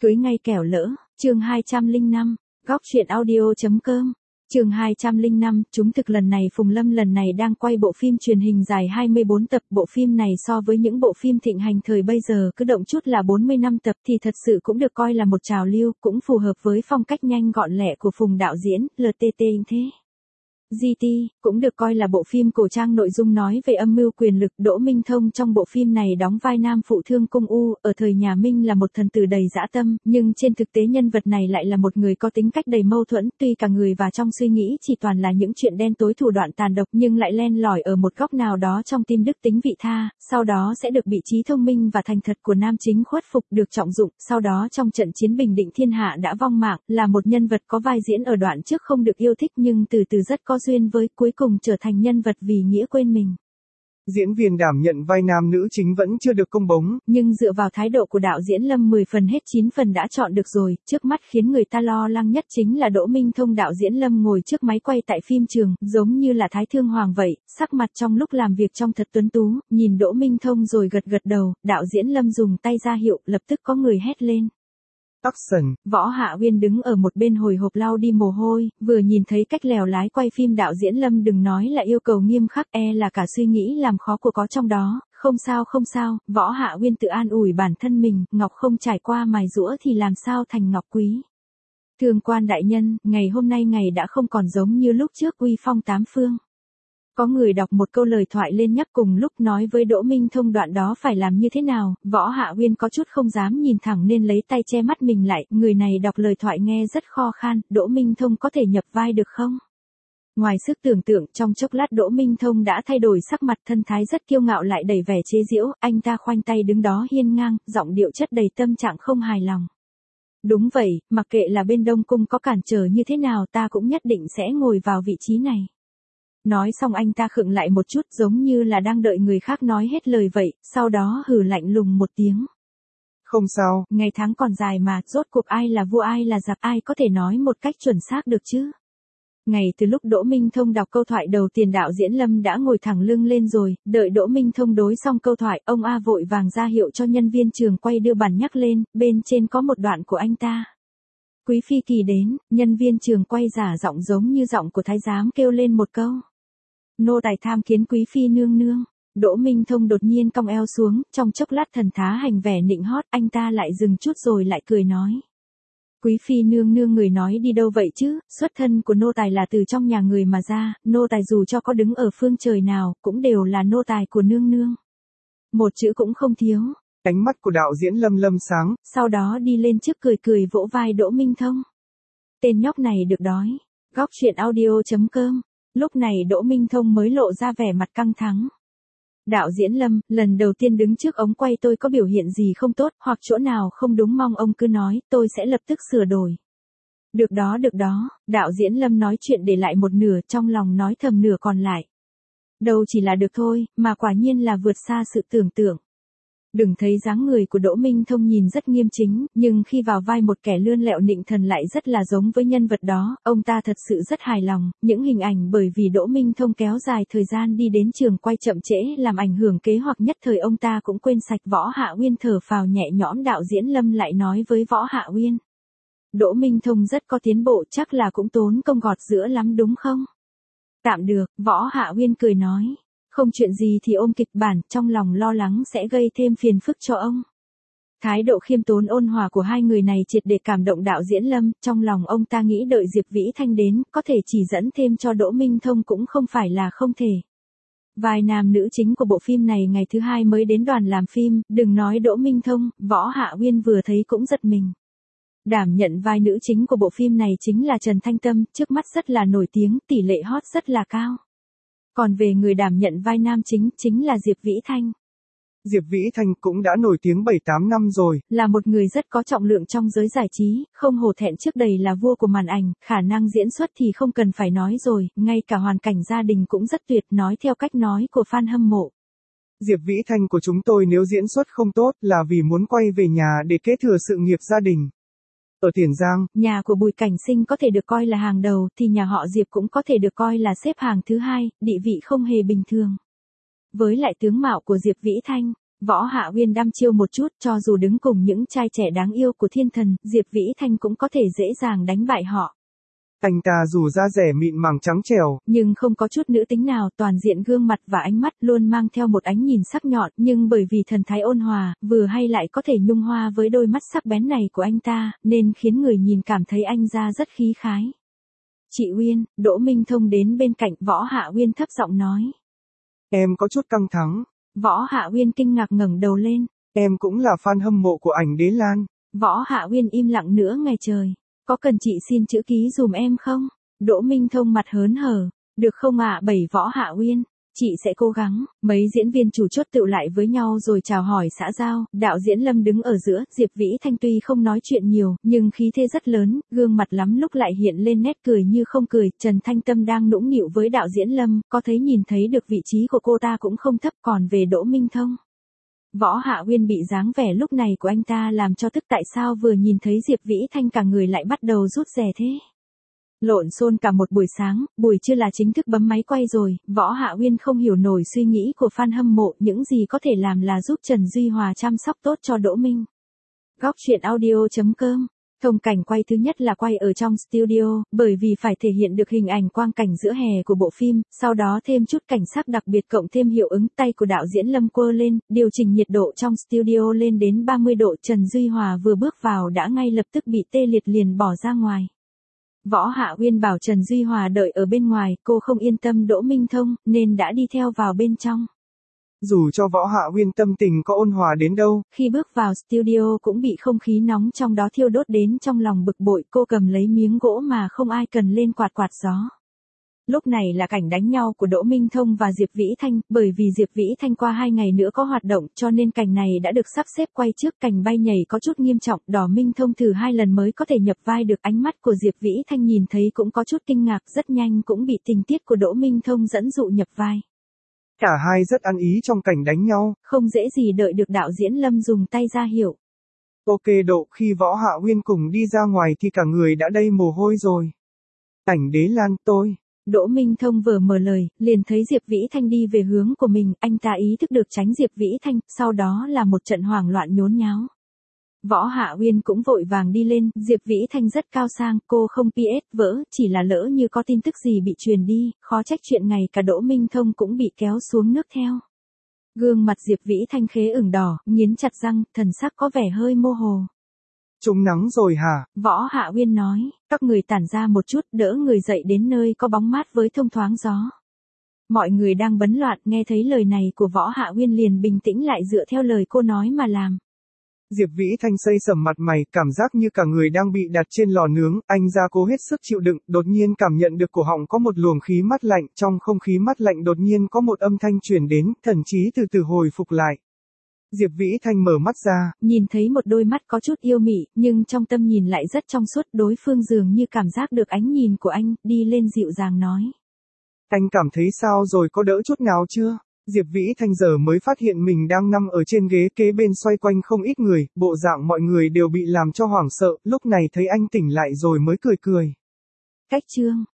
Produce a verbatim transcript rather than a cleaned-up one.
Cưới ngay kẻo lỡ, chương hai trăm lẻ năm, góc truyện audio.com. Chương hai trăm lẻ năm, chúng thực lần này Phùng Lâm lần này đang quay bộ phim truyền hình dài hai mươi bốn tập. Bộ phim này so với những bộ phim thịnh hành thời bây giờ cứ động chút là bốn mươi lăm tập thì thật sự cũng được coi là một trào lưu, cũng phù hợp với phong cách nhanh gọn lẹ của Phùng đạo diễn, lờ tê tê thế. giê tê, cũng được coi là bộ phim cổ trang nội dung nói về âm mưu quyền lực. Đỗ Minh Thông trong bộ phim này đóng vai nam phụ Thương Cung U, ở thời nhà Minh là một thần tử đầy dã tâm, nhưng trên thực tế nhân vật này lại là một người có tính cách đầy mâu thuẫn, tuy cả người và trong suy nghĩ chỉ toàn là những chuyện đen tối thủ đoạn tàn độc nhưng lại len lỏi ở một góc nào đó trong tim đức tính vị tha, sau đó sẽ được bị trí thông minh và thành thật của nam chính khuất phục được trọng dụng, sau đó trong trận chiến bình định thiên hạ đã vong mạng, là một nhân vật có vai diễn ở đoạn trước không được yêu thích nhưng từ từ rất có duyên với, cuối cùng trở thành nhân vật vì nghĩa quên mình. Diễn viên đảm nhận vai nam nữ chính vẫn chưa được công bố, nhưng dựa vào thái độ của đạo diễn Lâm mười phần hết chín phần đã chọn được rồi. Trước mắt khiến người ta lo lắng nhất chính là Đỗ Minh Thông. Đạo diễn Lâm ngồi trước máy quay tại phim trường, giống như là Thái Thương Hoàng vậy, sắc mặt trong lúc làm việc trông thật tuấn tú, nhìn Đỗ Minh Thông rồi gật gật đầu, đạo diễn Lâm dùng tay ra hiệu, lập tức có người hét lên. Action. Võ Hạ Uyên đứng ở một bên hồi hộp lau đi mồ hôi, vừa nhìn thấy cách lèo lái quay phim đạo diễn Lâm đừng nói là yêu cầu nghiêm khắc, e là cả suy nghĩ làm khó của có trong đó. Không sao không sao, Võ Hạ Uyên tự an ủi bản thân mình, ngọc không trải qua mài giũa thì làm sao thành ngọc quý. Thương quan đại nhân, ngày hôm nay ngày đã không còn giống như lúc trước uy phong tám phương. Có người đọc một câu lời thoại lên nhắc cùng lúc nói với Đỗ Minh Thông đoạn đó phải làm như thế nào. Võ Hạ Uyên có chút không dám nhìn thẳng nên lấy tay che mắt mình lại, người này đọc lời thoại nghe rất khó khăn, Đỗ Minh Thông có thể nhập vai được không? Ngoài sức tưởng tượng, trong chốc lát Đỗ Minh Thông đã thay đổi sắc mặt, thân thái rất kiêu ngạo lại đầy vẻ chế giễu, anh ta khoanh tay đứng đó hiên ngang, giọng điệu chất đầy tâm trạng không hài lòng. Đúng vậy, mặc kệ là bên Đông Cung có cản trở như thế nào ta cũng nhất định sẽ ngồi vào vị trí này. Nói xong anh ta khựng lại một chút giống như là đang đợi người khác nói hết lời vậy, sau đó hừ lạnh lùng một tiếng. Không sao, ngày tháng còn dài mà, rốt cuộc ai là vua ai là giặc ai có thể nói một cách chuẩn xác được chứ. Ngay từ lúc Đỗ Minh Thông đọc câu thoại đầu tiền đạo diễn Lâm đã ngồi thẳng lưng lên rồi, đợi Đỗ Minh Thông đối xong câu thoại, ông A vội vàng ra hiệu cho nhân viên trường quay đưa bản nhắc lên, bên trên có một đoạn của anh ta. Quý phi kỳ đến, nhân viên trường quay giả giọng giống như giọng của thái giám kêu lên một câu. Nô tài tham kiến quý phi nương nương. Đỗ Minh Thông đột nhiên cong eo xuống, trong chốc lát thần thá hành vẻ nịnh hót, anh ta lại dừng chút rồi lại cười nói. Quý phi nương nương người nói đi đâu vậy chứ, xuất thân của nô tài là từ trong nhà người mà ra, nô tài dù cho có đứng ở phương trời nào, cũng đều là nô tài của nương nương. Một chữ cũng không thiếu. Ánh mắt của đạo diễn Lâm lâm sáng, sau đó đi lên trước cười cười vỗ vai Đỗ Minh Thông. Tên nhóc này được đói. Góc truyện audio.com. Lúc này Đỗ Minh Thông mới lộ ra vẻ mặt căng thẳng. Đạo diễn Lâm, lần đầu tiên đứng trước ống quay tôi có biểu hiện gì không tốt, hoặc chỗ nào không đúng mong ông cứ nói, tôi sẽ lập tức sửa đổi. Được đó được đó, đạo diễn Lâm nói chuyện để lại một nửa, trong lòng nói thầm nửa còn lại. Đâu chỉ là được thôi, mà quả nhiên là vượt xa sự tưởng tượng. Đừng thấy dáng người của Đỗ Minh Thông nhìn rất nghiêm chính, nhưng khi vào vai một kẻ lươn lẹo nịnh thần lại rất là giống với nhân vật đó, ông ta thật sự rất hài lòng. Những hình ảnh bởi vì Đỗ Minh Thông kéo dài thời gian đi đến trường quay chậm trễ làm ảnh hưởng kế hoạch nhất thời ông ta cũng quên sạch. Võ Hạ Uyên thở phào nhẹ nhõm, đạo diễn Lâm lại nói với Võ Hạ Uyên. Đỗ Minh Thông rất có tiến bộ, chắc là cũng tốn công gọt giữa lắm đúng không? Tạm được, Võ Hạ Uyên cười nói. Không chuyện gì thì ôm kịch bản, trong lòng lo lắng sẽ gây thêm phiền phức cho ông. Thái độ khiêm tốn ôn hòa của hai người này triệt để cảm động đạo diễn Lâm, trong lòng ông ta nghĩ đợi Diệp Vĩ Thanh đến, có thể chỉ dẫn thêm cho Đỗ Minh Thông cũng không phải là không thể. Vai nam nữ chính của bộ phim này ngày thứ hai mới đến đoàn làm phim, đừng nói Đỗ Minh Thông, Võ Hạ Uyên vừa thấy cũng giật mình. Đảm nhận vai nữ chính của bộ phim này chính là Trần Thanh Tâm, trước mắt rất là nổi tiếng, tỷ lệ hot rất là cao. Còn về người đảm nhận vai nam chính, chính là Diệp Vĩ Thanh. Diệp Vĩ Thanh cũng đã nổi tiếng bảy tám năm rồi. Là một người rất có trọng lượng trong giới giải trí, không hổ thẹn trước đây là vua của màn ảnh, khả năng diễn xuất thì không cần phải nói rồi, ngay cả hoàn cảnh gia đình cũng rất tuyệt, nói theo cách nói của fan hâm mộ. Diệp Vĩ Thanh của chúng tôi nếu diễn xuất không tốt là vì muốn quay về nhà để kế thừa sự nghiệp gia đình. Ở Tiền Giang, nhà của Bùi Cảnh Sinh có thể được coi là hàng đầu, thì nhà họ Diệp cũng có thể được coi là xếp hàng thứ hai, địa vị không hề bình thường. Với lại tướng mạo của Diệp Vĩ Thanh, Võ Hạ Uyên đăm chiêu một chút, cho dù đứng cùng những trai trẻ đáng yêu của thiên thần, Diệp Vĩ Thanh cũng có thể dễ dàng đánh bại họ. Anh ta dù da rẻ mịn màng trắng trẻo, nhưng không có chút nữ tính nào, toàn diện gương mặt và ánh mắt luôn mang theo một ánh nhìn sắc nhọn, nhưng bởi vì thần thái ôn hòa, vừa hay lại có thể nhung hoa với đôi mắt sắc bén này của anh ta, nên khiến người nhìn cảm thấy anh ra rất khí khái. Chị Uyên, Đỗ Minh Thông đến bên cạnh Võ Hạ Uyên thấp giọng nói. Em có chút căng thẳng. Võ Hạ Uyên kinh ngạc ngẩng đầu lên. Em cũng là fan hâm mộ của ảnh Đế Lan. Võ Hạ Uyên im lặng nửa ngày trời. Có cần chị xin chữ ký dùm em không? Đỗ Minh Thông mặt hớn hở. Được không ạ? Bảy Võ Hạ Uyên. Chị sẽ cố gắng. Mấy diễn viên chủ chốt tựu lại với nhau rồi chào hỏi xã giao. Đạo diễn Lâm đứng ở giữa. Diệp Vĩ Thanh tuy không nói chuyện nhiều, nhưng khí thế rất lớn, gương mặt lắm lúc lại hiện lên nét cười như không cười. Trần Thanh Tâm đang nũng nịu với đạo diễn Lâm, có thấy nhìn thấy được vị trí của cô ta cũng không thấp. Còn về Đỗ Minh Thông, Võ Hạ Uyên bị dáng vẻ lúc này của anh ta làm cho tức, tại sao vừa nhìn thấy Diệp Vĩ Thanh cả người lại bắt đầu rút rè thế. Lộn xôn cả một buổi sáng, buổi trưa là chính thức bấm máy quay rồi. Võ Hạ Uyên không hiểu nổi suy nghĩ của fan hâm mộ, những gì có thể làm là giúp Trần Duy Hòa chăm sóc tốt cho Đỗ Minh. Góc truyện audio chấm com. Thông cảnh quay thứ nhất là quay ở trong studio, bởi vì phải thể hiện được hình ảnh quang cảnh giữa hè của bộ phim, sau đó thêm chút cảnh sắc đặc biệt cộng thêm hiệu ứng tay của đạo diễn Lâm quơ lên, điều chỉnh nhiệt độ trong studio lên đến ba mươi độ. Trần Duy Hòa vừa bước vào đã ngay lập tức bị tê liệt liền bỏ ra ngoài. Võ Hạ Uyên bảo Trần Duy Hòa đợi ở bên ngoài, cô không yên tâm Đỗ Minh Thông, nên đã đi theo vào bên trong. Dù cho Võ Hạ Uyên tâm tình có ôn hòa đến đâu, khi bước vào studio cũng bị không khí nóng trong đó thiêu đốt đến trong lòng bực bội, cô cầm lấy miếng gỗ mà không ai cần lên quạt quạt gió. Lúc này là cảnh đánh nhau của Đỗ Minh Thông và Diệp Vĩ Thanh, bởi vì Diệp Vĩ Thanh qua hai ngày nữa có hoạt động, cho nên cảnh này đã được sắp xếp quay trước. Cảnh bay nhảy có chút nghiêm trọng, Đỗ Minh Thông thử hai lần mới có thể nhập vai được. Ánh mắt của Diệp Vĩ Thanh nhìn thấy cũng có chút kinh ngạc, rất nhanh cũng bị tình tiết của Đỗ Minh Thông dẫn dụ nhập vai. Cả hai rất ăn ý trong cảnh đánh nhau. Không dễ gì đợi được đạo diễn Lâm dùng tay ra hiệu. Ok độ, khi Võ Hạ Uyên cùng đi ra ngoài thì cả người đã đầy mồ hôi rồi. Ảnh Đế Lan, tôi. Đỗ Minh Thông vừa mở lời, liền thấy Diệp Vĩ Thanh đi về hướng của mình, anh ta ý thức được tránh Diệp Vĩ Thanh, sau đó là một trận hoảng loạn nhốn nháo. Võ Hạ Uyên cũng vội vàng đi lên, Diệp Vĩ Thanh rất cao sang, cô không pê ét vỡ, chỉ là lỡ như có tin tức gì bị truyền đi, khó trách chuyện ngày cả Đỗ Minh Thông cũng bị kéo xuống nước theo. Gương mặt Diệp Vĩ Thanh khế ửng đỏ, nghiến chặt răng, thần sắc có vẻ hơi mơ hồ. Trúng nắng rồi hả? Võ Hạ Uyên nói, các người tản ra một chút, đỡ người dậy đến nơi có bóng mát với thông thoáng gió. Mọi người đang bấn loạn, nghe thấy lời này của Võ Hạ Uyên liền bình tĩnh lại dựa theo lời cô nói mà làm. Diệp Vĩ Thanh xây sầm mặt mày, cảm giác như cả người đang bị đặt trên lò nướng, anh ra cố hết sức chịu đựng, đột nhiên cảm nhận được cổ họng có một luồng khí mát lạnh, trong không khí mát lạnh đột nhiên có một âm thanh truyền đến, thần trí từ từ hồi phục lại. Diệp Vĩ Thanh mở mắt ra, nhìn thấy một đôi mắt có chút yêu mị, nhưng trong tâm nhìn lại rất trong suốt, đối phương dường như cảm giác được ánh nhìn của anh, đi lên dịu dàng nói. Anh cảm thấy sao rồi, có đỡ chút nào chưa? Diệp Vĩ Thanh giờ mới phát hiện mình đang nằm ở trên ghế kế bên xoay quanh không ít người, bộ dạng mọi người đều bị làm cho hoảng sợ, lúc này thấy anh tỉnh lại rồi mới cười cười. Cách chương